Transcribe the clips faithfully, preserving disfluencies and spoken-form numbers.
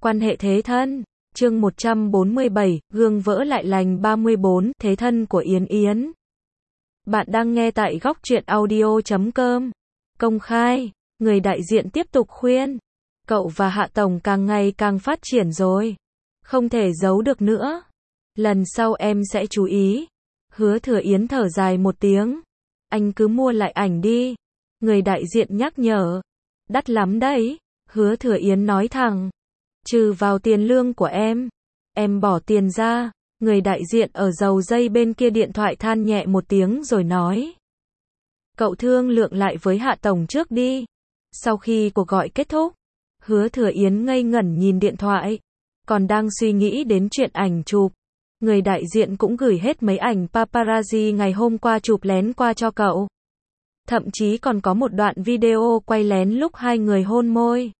Quan hệ thế thân. Chương một trăm bốn mươi bảy, gương vỡ lại lành ba mươi bốn, thế thân của Yến Yến. Bạn đang nghe tại góc truyện audio chấm com. Công khai, người đại diện tiếp tục khuyên. Cậu và Hạ Tổng càng ngày càng phát triển rồi. Không thể giấu được nữa. Lần sau em sẽ chú ý. Hứa Thừa Yến thở dài một tiếng. Anh cứ mua lại ảnh đi. Người đại diện nhắc nhở. Đắt lắm đấy. Hứa Thừa Yến nói thẳng. Trừ vào tiền lương của em. Em bỏ tiền ra. Người đại diện ở dầu dây bên kia điện thoại than nhẹ một tiếng rồi nói. Cậu thương lượng lại với Hạ Tổng trước đi. Sau khi cuộc gọi kết thúc, Hứa Thừa Yến ngây ngẩn nhìn điện thoại. Còn đang suy nghĩ đến chuyện ảnh chụp. Người đại diện cũng gửi hết mấy ảnh paparazzi ngày hôm qua chụp lén qua cho cậu. Thậm chí còn có một đoạn video quay lén lúc hai người hôn môi.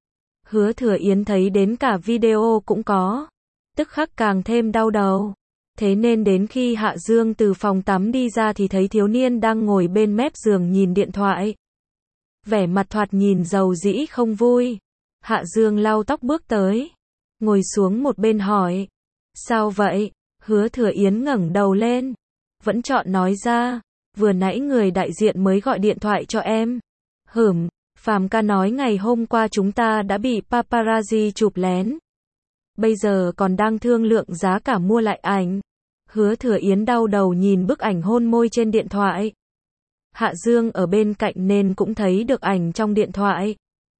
Hứa Thừa Yến thấy đến cả video cũng có. Tức khắc càng thêm đau đầu. Thế nên đến khi Hạ Dương từ phòng tắm đi ra thì thấy thiếu niên đang ngồi bên mép giường nhìn điện thoại. Vẻ mặt thoạt nhìn dầu dĩ không vui. Hạ Dương lau tóc bước tới. Ngồi xuống một bên hỏi. Sao vậy? Hứa Thừa Yến ngẩng đầu lên. Vẫn chọn nói ra. Vừa nãy người đại diện mới gọi điện thoại cho em. Hửm, Phàm ca nói ngày hôm qua chúng ta đã bị paparazzi chụp lén. Bây giờ còn đang thương lượng giá cả mua lại ảnh. Hứa Thừa Yến đau đầu nhìn bức ảnh hôn môi trên điện thoại. Hạ Dương ở bên cạnh nên cũng thấy được ảnh trong điện thoại.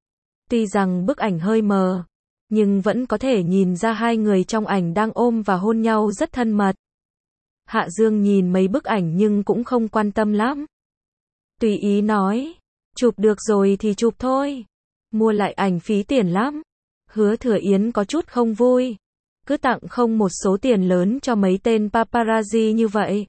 Tuy rằng bức ảnh hơi mờ, nhưng vẫn có thể nhìn ra hai người trong ảnh đang ôm và hôn nhau rất thân mật. Hạ Dương nhìn mấy bức ảnh nhưng cũng không quan tâm lắm. Tùy ý nói, chụp được rồi thì chụp thôi. Mua lại ảnh phí tiền lắm. Hứa Thừa Yến có chút không vui. Cứ tặng không một số tiền lớn cho mấy tên paparazzi như vậy.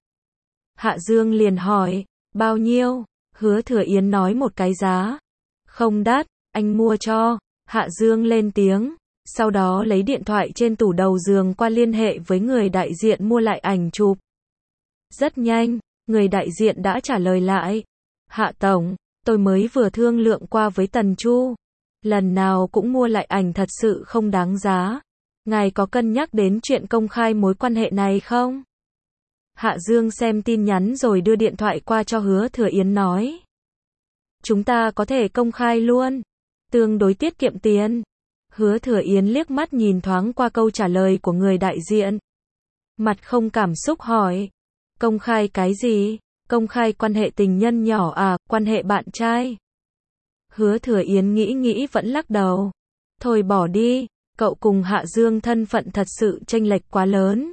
Hạ Dương liền hỏi, bao nhiêu? Hứa Thừa Yến nói một cái giá. Không đắt, anh mua cho. Hạ Dương lên tiếng. Sau đó lấy điện thoại trên tủ đầu giường qua liên hệ với người đại diện mua lại ảnh chụp. Rất nhanh, người đại diện đã trả lời lại. Hạ Tổng, tôi mới vừa thương lượng qua với Tần Chu. Lần nào cũng mua lại ảnh thật sự không đáng giá. Ngài có cân nhắc đến chuyện công khai mối quan hệ này không? Hạ Dương xem tin nhắn rồi đưa điện thoại qua cho Hứa Thừa Yến nói. Chúng ta có thể công khai luôn. Tương đối tiết kiệm tiền. Hứa Thừa Yến liếc mắt nhìn thoáng qua câu trả lời của người đại diện. Mặt không cảm xúc hỏi. Công khai cái gì? Công khai quan hệ tình nhân nhỏ à, quan hệ bạn trai? Hứa Thừa Yến nghĩ nghĩ vẫn lắc đầu. Thôi bỏ đi, cậu cùng Hạ Dương thân phận thật sự chênh lệch quá lớn.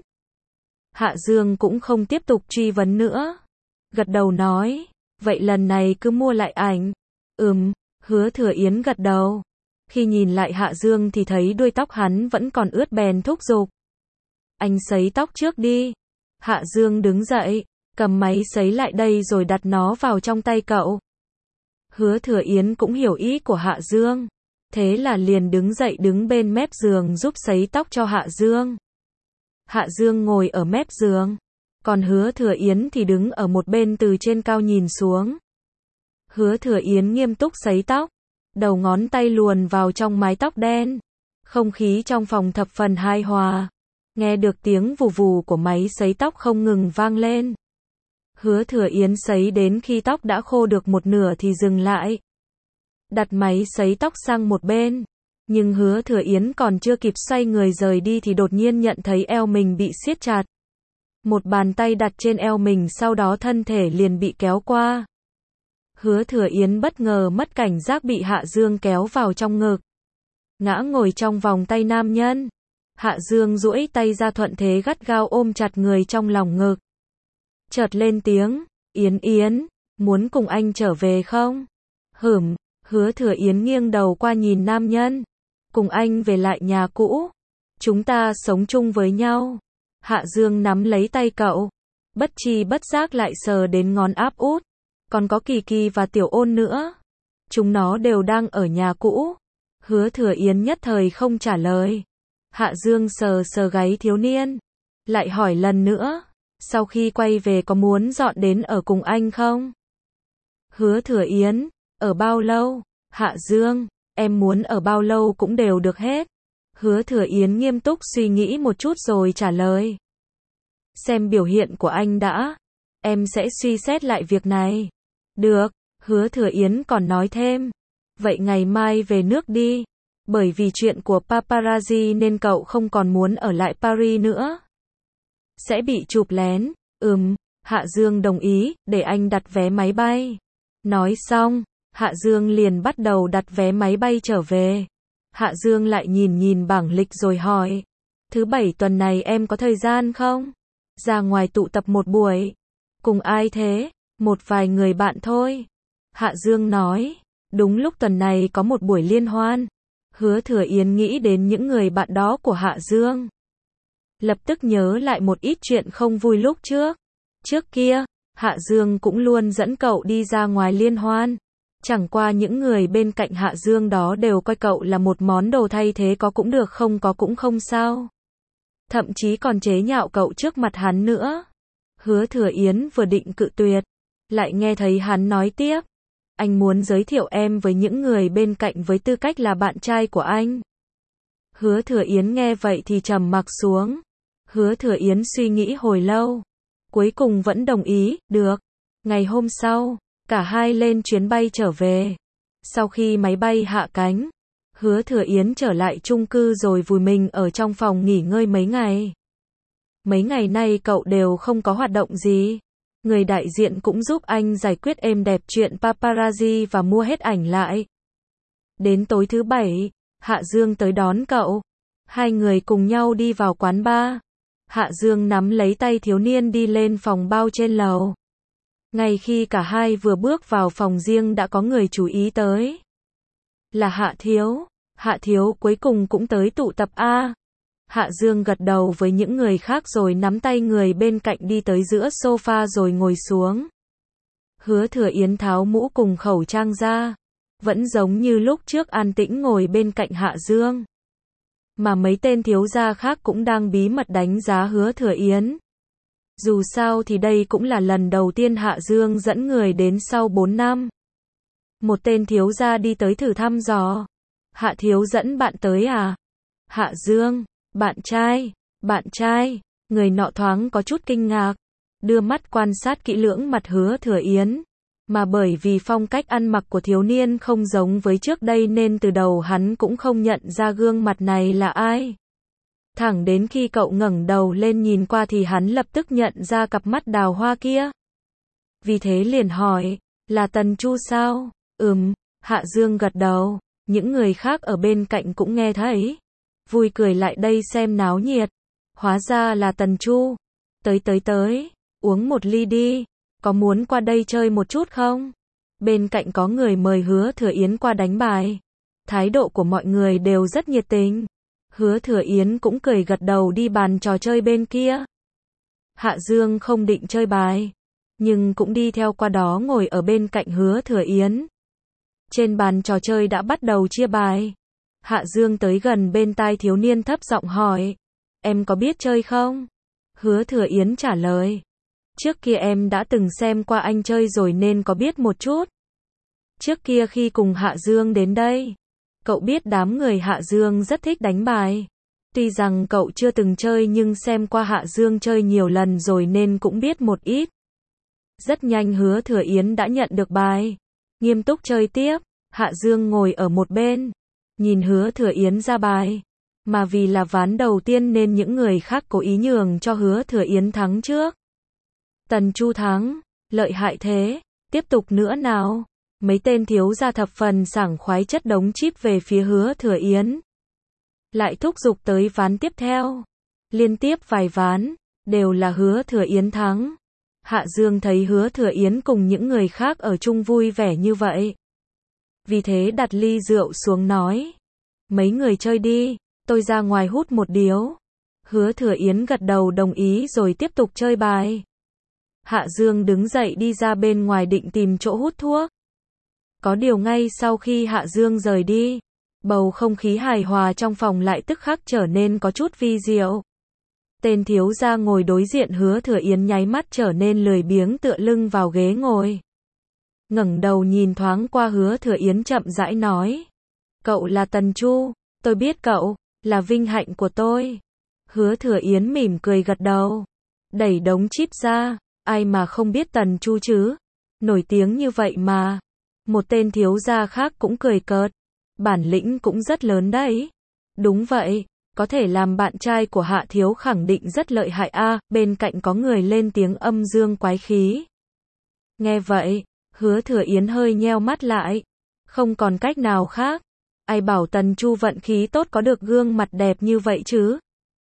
Hạ Dương cũng không tiếp tục truy vấn nữa. Gật đầu nói, vậy lần này cứ mua lại ảnh. Ừm, Hứa Thừa Yến gật đầu. Khi nhìn lại Hạ Dương thì thấy đuôi tóc hắn vẫn còn ướt bèn thúc giục. Anh sấy tóc trước đi. Hạ Dương đứng dậy, cầm máy sấy lại đây rồi đặt nó vào trong tay cậu. Hứa Thừa Yến cũng hiểu ý của Hạ Dương. Thế là liền đứng dậy đứng bên mép giường giúp sấy tóc cho Hạ Dương. Hạ Dương ngồi ở mép giường. Còn Hứa Thừa Yến thì đứng ở một bên từ trên cao nhìn xuống. Hứa Thừa Yến nghiêm túc sấy tóc. Đầu ngón tay luồn vào trong mái tóc đen. Không khí trong phòng thập phần hài hòa. Nghe được tiếng vù vù của máy sấy tóc không ngừng vang lên. Hứa Thừa Yến sấy đến khi tóc đã khô được một nửa thì dừng lại. Đặt máy sấy tóc sang một bên. Nhưng Hứa Thừa Yến còn chưa kịp xoay người rời đi thì đột nhiên nhận thấy eo mình bị siết chặt. Một bàn tay đặt trên eo mình, sau đó thân thể liền bị kéo qua. Hứa Thừa Yến bất ngờ mất cảnh giác bị Hạ Dương kéo vào trong ngực. Ngã ngồi trong vòng tay nam nhân. Hạ Dương duỗi tay ra thuận thế gắt gao ôm chặt người trong lòng ngực. Chợt lên tiếng, Yến Yến, muốn cùng anh trở về không? Hửm, Hứa Thừa Yến nghiêng đầu qua nhìn nam nhân. Cùng anh về lại nhà cũ. Chúng ta sống chung với nhau. Hạ Dương nắm lấy tay cậu. Bất tri bất giác lại sờ đến ngón áp út. Còn có Kỳ Kỳ và Tiểu Ôn nữa. Chúng nó đều đang ở nhà cũ. Hứa Thừa Yến nhất thời không trả lời. Hạ Dương sờ sờ gáy thiếu niên. Lại hỏi lần nữa. Sau khi quay về có muốn dọn đến ở cùng anh không? Hứa Thừa Yến. Ở bao lâu? Hạ Dương. Em muốn ở bao lâu cũng đều được hết. Hứa Thừa Yến nghiêm túc suy nghĩ một chút rồi trả lời. Xem biểu hiện của anh đã. Em sẽ suy xét lại việc này. Được, Hứa Thừa Yến còn nói thêm. Vậy ngày mai về nước đi. Bởi vì chuyện của paparazzi nên cậu không còn muốn ở lại Paris nữa. Sẽ bị chụp lén. Ừm, Hạ Dương đồng ý, để anh đặt vé máy bay. Nói xong, Hạ Dương liền bắt đầu đặt vé máy bay trở về. Hạ Dương lại nhìn nhìn bảng lịch rồi hỏi. Thứ bảy tuần này em có thời gian không? Ra ngoài tụ tập một buổi. Cùng ai thế? Một vài người bạn thôi. Hạ Dương nói. Đúng lúc tuần này có một buổi liên hoan. Hứa Thừa Yến nghĩ đến những người bạn đó của Hạ Dương. Lập tức nhớ lại một ít chuyện không vui lúc trước. Trước kia, Hạ Dương cũng luôn dẫn cậu đi ra ngoài liên hoan. Chẳng qua những người bên cạnh Hạ Dương đó đều coi cậu là một món đồ thay thế, có cũng được không có cũng không sao. Thậm chí còn chế nhạo cậu trước mặt hắn nữa. Hứa Thừa Yến vừa định cự tuyệt, lại nghe thấy hắn nói tiếp. Anh muốn giới thiệu em với những người bên cạnh với tư cách là bạn trai của anh. Hứa Thừa Yến nghe vậy thì trầm mặc xuống. Hứa Thừa Yến suy nghĩ hồi lâu. Cuối cùng vẫn đồng ý, được. Ngày hôm sau, cả hai lên chuyến bay trở về. Sau khi máy bay hạ cánh, Hứa Thừa Yến trở lại chung cư rồi vùi mình ở trong phòng nghỉ ngơi mấy ngày. Mấy ngày nay cậu đều không có hoạt động gì. Người đại diện cũng giúp anh giải quyết êm đẹp chuyện paparazzi và mua hết ảnh lại. Đến tối thứ bảy, Hạ Dương tới đón cậu. Hai người cùng nhau đi vào quán bar. Hạ Dương nắm lấy tay thiếu niên đi lên phòng bao trên lầu. Ngay khi cả hai vừa bước vào phòng riêng đã có người chú ý tới. Là Hạ Thiếu. Hạ Thiếu cuối cùng cũng tới tụ tập A. Hạ Dương gật đầu với những người khác rồi nắm tay người bên cạnh đi tới giữa sofa rồi ngồi xuống. Hứa Thừa Yến tháo mũ cùng khẩu trang ra. Vẫn giống như lúc trước an tĩnh ngồi bên cạnh Hạ Dương. Mà mấy tên thiếu gia khác cũng đang bí mật đánh giá Hứa Thừa Yến. Dù sao thì đây cũng là lần đầu tiên Hạ Dương dẫn người đến sau bốn năm. Một tên thiếu gia đi tới thử thăm dò. Hạ Thiếu dẫn bạn tới à? Hạ Dương, bạn trai, bạn trai, người nọ thoáng có chút kinh ngạc. Đưa mắt quan sát kỹ lưỡng mặt Hứa Thừa Yến. Mà bởi vì phong cách ăn mặc của thiếu niên không giống với trước đây nên từ đầu hắn cũng không nhận ra gương mặt này là ai. Thẳng đến khi cậu ngẩng đầu lên nhìn qua thì hắn lập tức nhận ra cặp mắt đào hoa kia. Vì thế liền hỏi, là Tần Chu sao? Ừm, Hạ Dương gật đầu, những người khác ở bên cạnh cũng nghe thấy. Vui cười lại đây xem náo nhiệt. Hóa ra là Tần Chu. Tới tới tới, uống một ly đi. Có muốn qua đây chơi một chút không? Bên cạnh có người mời Hứa Thừa Yến qua đánh bài. Thái độ của mọi người đều rất nhiệt tình. Hứa Thừa Yến cũng cười gật đầu đi bàn trò chơi bên kia. Hạ Dương không định chơi bài, nhưng cũng đi theo qua đó ngồi ở bên cạnh Hứa Thừa Yến. Trên bàn trò chơi đã bắt đầu chia bài. Hạ Dương tới gần bên tai thiếu niên thấp giọng hỏi. Em có biết chơi không? Hứa Thừa Yến trả lời. Trước kia em đã từng xem qua anh chơi rồi nên có biết một chút. Trước kia khi cùng Hạ Dương đến đây, cậu biết đám người Hạ Dương rất thích đánh bài. Tuy rằng cậu chưa từng chơi nhưng xem qua Hạ Dương chơi nhiều lần rồi nên cũng biết một ít. Rất nhanh Hứa Thừa Yến đã nhận được bài. Nghiêm túc chơi tiếp, Hạ Dương ngồi ở một bên, nhìn Hứa Thừa Yến ra bài. Mà vì là ván đầu tiên nên những người khác cố ý nhường cho Hứa Thừa Yến thắng trước. Tần Chu thắng, lợi hại thế, tiếp tục nữa nào. Mấy tên thiếu gia thập phần sảng khoái chất đống chip về phía Hứa Thừa Yến. Lại thúc giục tới ván tiếp theo. Liên tiếp vài ván, đều là Hứa Thừa Yến thắng. Hạ Dương thấy Hứa Thừa Yến cùng những người khác ở chung vui vẻ như vậy. Vì thế đặt ly rượu xuống nói. Mấy người chơi đi, tôi ra ngoài hút một điếu. Hứa Thừa Yến gật đầu đồng ý rồi tiếp tục chơi bài. Hạ Dương đứng dậy đi ra bên ngoài định tìm chỗ hút thuốc. Có điều ngay sau khi Hạ Dương rời đi, bầu không khí hài hòa trong phòng lại tức khắc trở nên có chút vi diệu. Tên thiếu gia ngồi đối diện Hứa Thừa Yến nháy mắt trở nên lười biếng tựa lưng vào ghế ngồi. Ngẩng đầu nhìn thoáng qua Hứa Thừa Yến chậm rãi nói. Cậu là Tần Chu, tôi biết cậu, Là vinh hạnh của tôi. Hứa Thừa Yến mỉm cười gật đầu. Đẩy đống chip ra. Ai mà không biết Tần Chu chứ? Nổi tiếng như vậy mà. Một tên thiếu gia khác cũng cười cợt. Bản lĩnh cũng rất lớn đấy. Đúng vậy. Có thể làm bạn trai của Hạ thiếu khẳng định rất lợi hại a. Bên cạnh có người lên tiếng âm dương quái khí. Nghe vậy, Hứa Thừa Yến hơi nheo mắt lại. Không còn cách nào khác. Ai bảo Tần Chu vận khí tốt có được gương mặt đẹp như vậy chứ?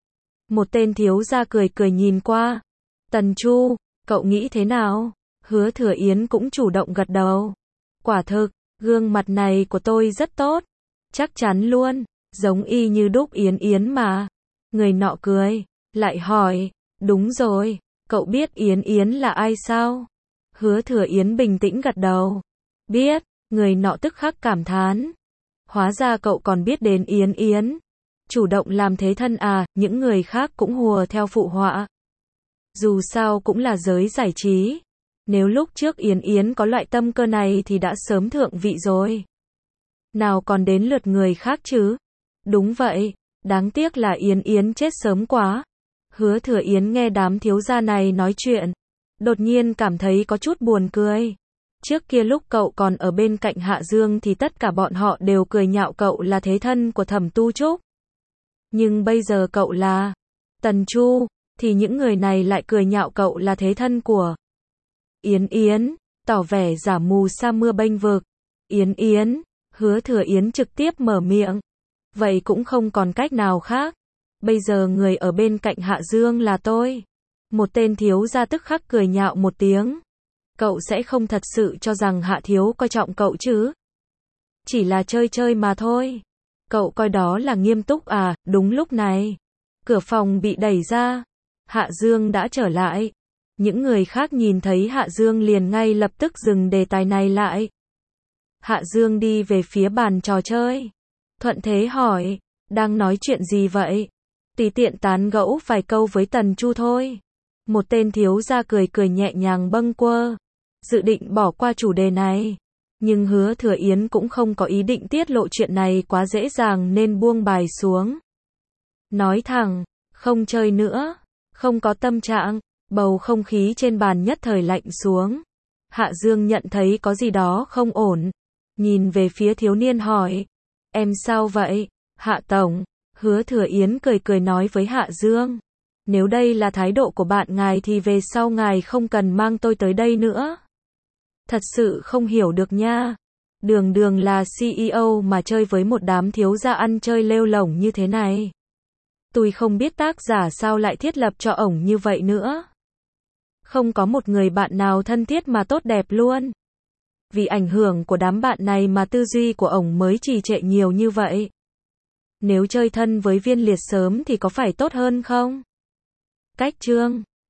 Một tên thiếu gia cười cười nhìn qua. Tần Chu, cậu nghĩ thế nào? Hứa Thừa Yến cũng chủ động gật đầu. Quả thực, gương mặt này của tôi rất tốt. Chắc chắn luôn, giống y như đúc Yến Yến mà. Người nọ cười, lại hỏi, đúng rồi, cậu biết Yến Yến là ai sao? Hứa Thừa Yến bình tĩnh gật đầu. Biết, người nọ tức khắc cảm thán. Hóa ra cậu còn biết đến Yến Yến. Chủ động làm thế thân à, những người khác cũng hùa theo phụ họa. Dù sao cũng là giới giải trí. Nếu lúc trước Yến Yến có loại tâm cơ này thì đã sớm thượng vị rồi. Nào còn đến lượt người khác chứ? Đúng vậy, đáng tiếc là Yến Yến chết sớm quá. Hứa Thừa Yến nghe đám thiếu gia này nói chuyện. Đột nhiên cảm thấy có chút buồn cười. Trước kia lúc cậu còn ở bên cạnh Hạ Dương thì tất cả bọn họ đều cười nhạo cậu là thế thân của Thẩm Tu Trúc. Nhưng bây giờ cậu là Tần Chu, thì những người này lại cười nhạo cậu là thế thân của Yến Yến, tỏ vẻ giả mù sa mưa bênh vực. Yến Yến, Hứa Thừa Yến trực tiếp mở miệng. Vậy cũng không còn cách nào khác. Bây giờ người ở bên cạnh Hạ Dương là tôi. Một tên thiếu gia tức khắc cười nhạo một tiếng. Cậu sẽ không thật sự cho rằng Hạ thiếu coi trọng cậu chứ? Chỉ là chơi chơi mà thôi. Cậu coi đó là nghiêm túc à? Đúng lúc này, cửa phòng bị đẩy ra. Hạ Dương đã trở lại. Những người khác nhìn thấy Hạ Dương liền ngay lập tức dừng đề tài này lại. Hạ Dương đi về phía bàn trò chơi. Thuận thế hỏi, đang nói chuyện gì vậy? Tùy tiện tán gẫu vài câu với Tần Chu thôi. Một tên thiếu gia cười cười nhẹ nhàng bâng quơ. Dự định bỏ qua chủ đề này. Nhưng Hứa Thừa Yến cũng không có ý định tiết lộ chuyện này quá dễ dàng nên buông bài xuống. Nói thẳng, không chơi nữa, không có tâm trạng. Bầu không khí trên bàn nhất thời lạnh xuống. Hạ Dương nhận thấy có gì đó không ổn. Nhìn về phía thiếu niên hỏi. Em sao vậy? Hạ Tổng. Hứa Thừa Yến cười cười nói với Hạ Dương. Nếu đây là thái độ của bạn ngài thì về sau ngài không cần mang tôi tới đây nữa. Thật sự không hiểu được nha. Đường đường là xê e ô mà chơi với một đám thiếu gia ăn chơi lêu lổng như thế này. Tôi không biết tác giả sao lại thiết lập cho ổng như vậy nữa. Không có một người bạn nào thân thiết mà tốt đẹp luôn. Vì ảnh hưởng của đám bạn này mà tư duy của ổng mới trì trệ nhiều như vậy. Nếu chơi thân với Viên Liệt sớm thì có phải tốt hơn không? Cách chương